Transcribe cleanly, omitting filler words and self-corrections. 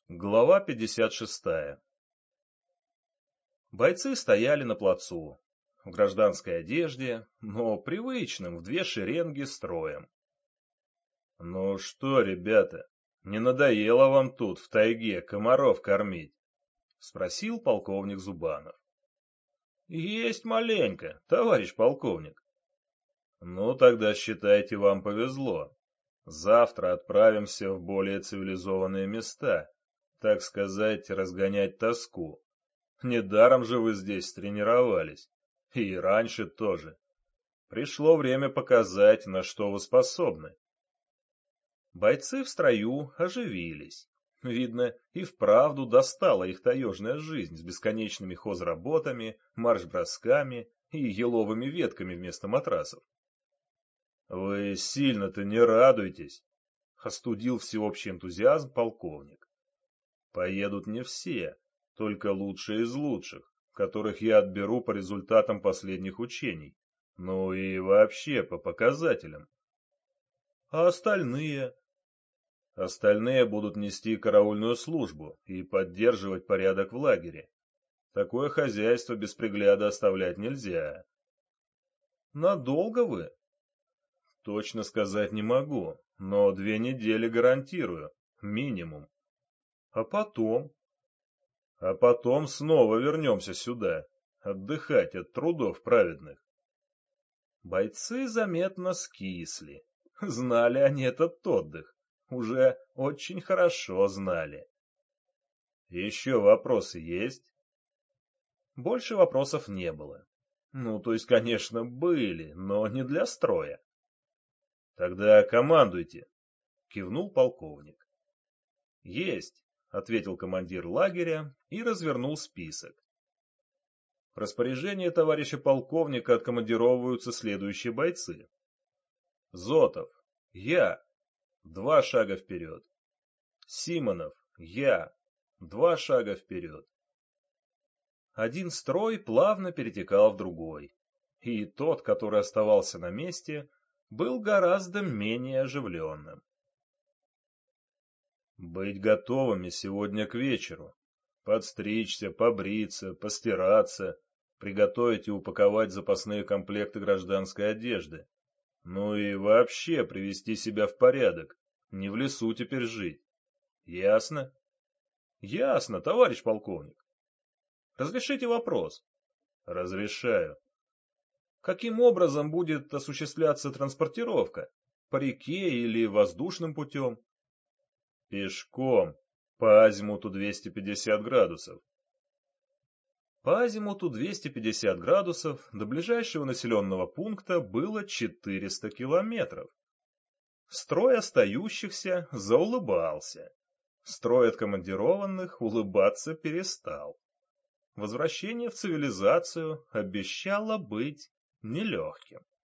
Глава 56. Бойцы стояли на плацу, в гражданской одежде, но привычным в две шеренги строем. «Ну что, ребята, не надоело вам тут, в тайге, комаров кормить?» — спросил полковник Зубанов. «Есть маленько, товарищ полковник». «Ну, тогда считайте, вам повезло. Завтра отправимся в более цивилизованные места, так сказать, разгонять тоску. Недаром же вы здесь тренировались. И раньше тоже. Пришло время показать, на что вы способны». Бойцы в строю оживились. Видно, и вправду достала их таежная жизнь с бесконечными хозработами, марш-бросками и еловыми ветками вместо матрасов. «Вы сильно-то не радуйтесь», — остудил всеобщий энтузиазм полковник. «Поедут не все, только лучшие из лучших, которых я отберу по результатам последних учений, ну и вообще по показателям. А остальные? Остальные будут нести караульную службу и поддерживать порядок в лагере. Такое хозяйство без пригляда оставлять нельзя». «Надолго вы?» «Точно сказать не могу, но 2 недели гарантирую, минимум. А потом?» «А потом снова вернемся сюда, отдыхать от трудов праведных». Бойцы заметно скисли. Знали они этот отдых. Уже очень хорошо знали. «Еще вопросы есть?» Больше вопросов не было. Ну, то есть, конечно, были, но не для строя. «Тогда командуйте», — кивнул полковник. «Есть», — ответил командир лагеря и развернул список. В распоряжение товарища полковника откомандировываются следующие бойцы. Зотов, я, 2 шага вперед. Симонов, я, 2 шага вперед. Один строй плавно перетекал в другой, и тот, который оставался на месте, был гораздо менее оживленным. «Быть готовыми сегодня к вечеру. Подстричься, побриться, постираться, приготовить и упаковать запасные комплекты гражданской одежды. Ну и вообще привести себя в порядок, не в лесу теперь жить. Ясно?» «Ясно, товарищ полковник. Разрешите вопрос?» «Разрешаю». «Каким образом будет осуществляться транспортировка? По реке или воздушным путем?» «Пешком, по азимуту 250 градусов». По азимуту 250 градусов до ближайшего населенного пункта было 400 километров. Строй остающихся заулыбался. Строй откомандированных улыбаться перестал. Возвращение в цивилизацию обещало быть нелегким.